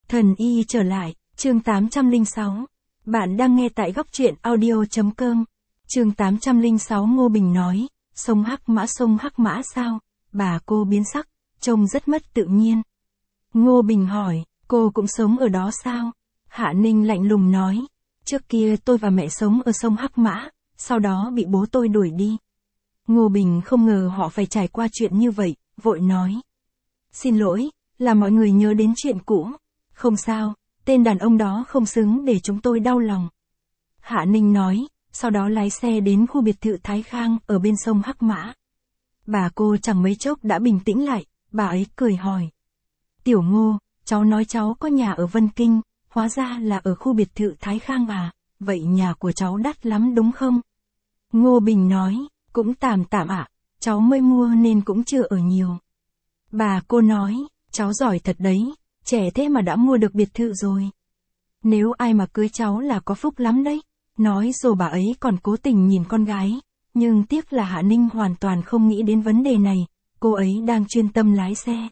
Thần y trở lại, chương 806. Bạn đang nghe tại góc truyện audio.com. Chương 806 Ngô Bình nói, sông Hắc Mã sao? Bà cô biến sắc, trông rất mất tự nhiên. Ngô Bình hỏi, cô cũng sống ở đó sao? Hạ Ninh lạnh lùng nói, trước kia tôi và mẹ sống ở sông Hắc Mã, sau đó bị bố tôi đuổi đi. Ngô Bình không ngờ họ phải trải qua chuyện như vậy, vội nói. Xin lỗi, là mọi người nhớ đến chuyện cũ. Không sao, tên đàn ông đó không xứng để chúng tôi đau lòng. Hạ Ninh nói, sau đó lái xe đến khu biệt thự Thái Khang ở bên sông Hắc Mã. Bà cô chẳng mấy chốc đã bình tĩnh lại, bà ấy cười hỏi. Tiểu Ngô, cháu nói cháu có nhà ở Vân Kinh, hóa ra là ở khu biệt thự Thái Khang à, vậy nhà của cháu đắt lắm đúng không? Ngô Bình nói, cũng tạm tạm ạ, cháu mới mua nên cũng chưa ở nhiều. Bà cô nói, cháu giỏi thật đấy, trẻ thế mà đã mua được biệt thự rồi. Nếu ai mà cưới cháu là có phúc lắm đấy. Nói rồi bà ấy còn cố tình nhìn con gái, nhưng tiếc là Hạ Ninh hoàn toàn không nghĩ đến vấn đề này, cô ấy đang chuyên tâm lái xe.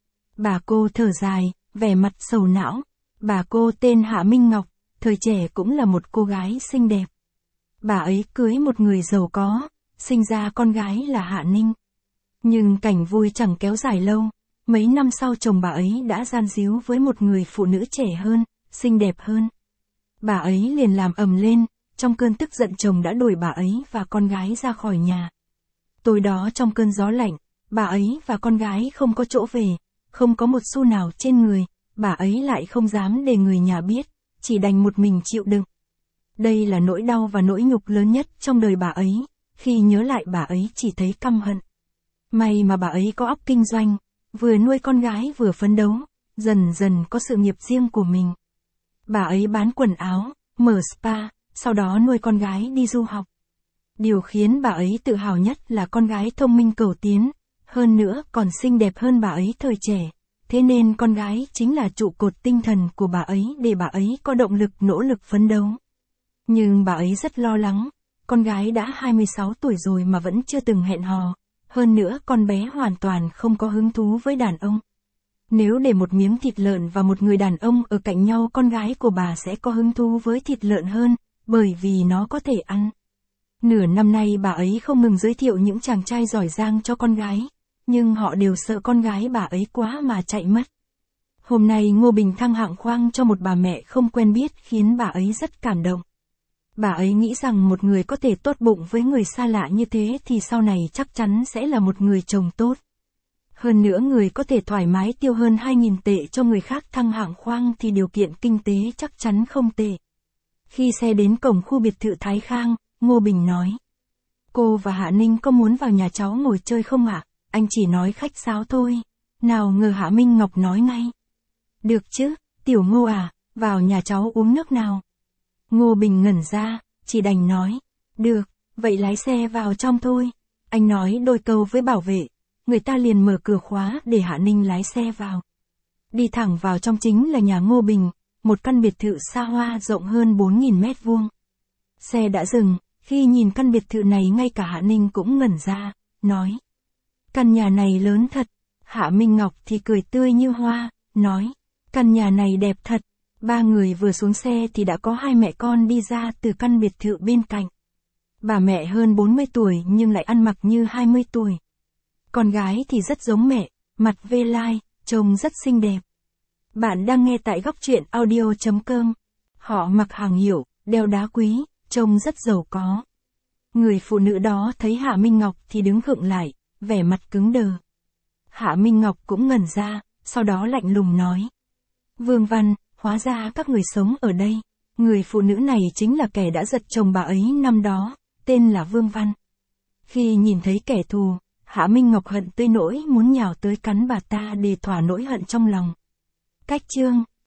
Bà cô thở dài, vẻ mặt sầu não. Bà cô tên Hạ Minh Ngọc, thời trẻ cũng là một cô gái xinh đẹp. Bà ấy cưới một người giàu có, sinh ra con gái là Hạ Ninh. Nhưng cảnh vui chẳng kéo dài lâu, mấy năm sau chồng bà ấy đã gian díu với một người phụ nữ trẻ hơn, xinh đẹp hơn. Bà ấy liền làm ầm lên, trong cơn tức giận chồng đã đuổi bà ấy và con gái ra khỏi nhà. Tối đó trong cơn gió lạnh, bà ấy và con gái không có chỗ về, không có một xu nào trên người, bà ấy lại không dám để người nhà biết, chỉ đành một mình chịu đựng. Đây là nỗi đau và nỗi nhục lớn nhất trong đời bà ấy, khi nhớ lại bà ấy chỉ thấy căm hận. May mà bà ấy có óc kinh doanh, vừa nuôi con gái vừa phấn đấu, dần dần có sự nghiệp riêng của mình. Bà ấy bán quần áo, mở spa, sau đó nuôi con gái đi du học. Điều khiến bà ấy tự hào nhất là con gái thông minh cầu tiến, hơn nữa còn xinh đẹp hơn bà ấy thời trẻ. Thế nên con gái chính là trụ cột tinh thần của bà ấy để bà ấy có động lực nỗ lực phấn đấu. Nhưng bà ấy rất lo lắng, con gái đã 26 tuổi rồi mà vẫn chưa từng hẹn hò, hơn nữa con bé hoàn toàn không có hứng thú với đàn ông. Nếu để một miếng thịt lợn và một người đàn ông ở cạnh nhau, con gái của bà sẽ có hứng thú với thịt lợn hơn, bởi vì nó có thể ăn. Nửa năm nay bà ấy không ngừng giới thiệu những chàng trai giỏi giang cho con gái, nhưng họ đều sợ con gái bà ấy quá mà chạy mất. Hôm nay Ngô Bình thăng hạng khoang cho một bà mẹ không quen biết khiến bà ấy rất cảm động. Bà ấy nghĩ rằng một người có thể tốt bụng với người xa lạ như thế thì sau này chắc chắn sẽ là một người chồng tốt. Hơn nữa người có thể thoải mái tiêu hơn 2.000 tệ cho người khác thăng hạng khoang thì điều kiện kinh tế chắc chắn không tệ. Khi xe đến cổng khu biệt thự Thái Khang, Ngô Bình nói. Cô và Hạ Ninh có muốn vào nhà cháu ngồi chơi không ạ? Anh chỉ nói khách sáo thôi. Nào ngờ Hạ Minh Ngọc nói ngay. Được chứ, Tiểu Ngô à, vào nhà cháu uống nước nào. Ngô Bình ngẩn ra, chỉ đành nói. Được, vậy lái xe vào trong thôi. Anh nói đôi câu với bảo vệ. Người ta liền mở cửa khóa để Hạ Ninh lái xe vào. Đi thẳng vào trong chính là nhà Ngô Bình, một căn biệt thự xa hoa rộng hơn 4.000 mét vuông. Xe đã dừng, khi nhìn căn biệt thự này ngay cả Hạ Ninh cũng ngẩn ra, nói. Căn nhà này lớn thật. Hạ Minh Ngọc thì cười tươi như hoa, nói. Căn nhà này đẹp thật. Ba người vừa xuống xe thì đã có hai mẹ con đi ra từ căn biệt thự bên cạnh. Bà mẹ hơn 40 tuổi nhưng lại ăn mặc như 20 tuổi. Con gái thì rất giống mẹ, mặt vê lai, trông rất xinh đẹp. Bạn đang nghe tại góc truyện audio.com. Họ mặc hàng hiệu, đeo đá quý, trông rất giàu có. Người phụ nữ đó thấy Hạ Minh Ngọc thì đứng khựng lại, vẻ mặt cứng đờ. Hạ Minh Ngọc cũng ngẩn ra, sau đó lạnh lùng nói. Vương Văn, hóa ra các người sống ở đây. Người phụ nữ này chính là kẻ đã giật chồng bà ấy năm đó, tên là Vương Văn. Khi nhìn thấy kẻ thù, Hạ Minh Ngọc hận tới nỗi muốn nhào tới cắn bà ta để thỏa nỗi hận trong lòng. Cách chương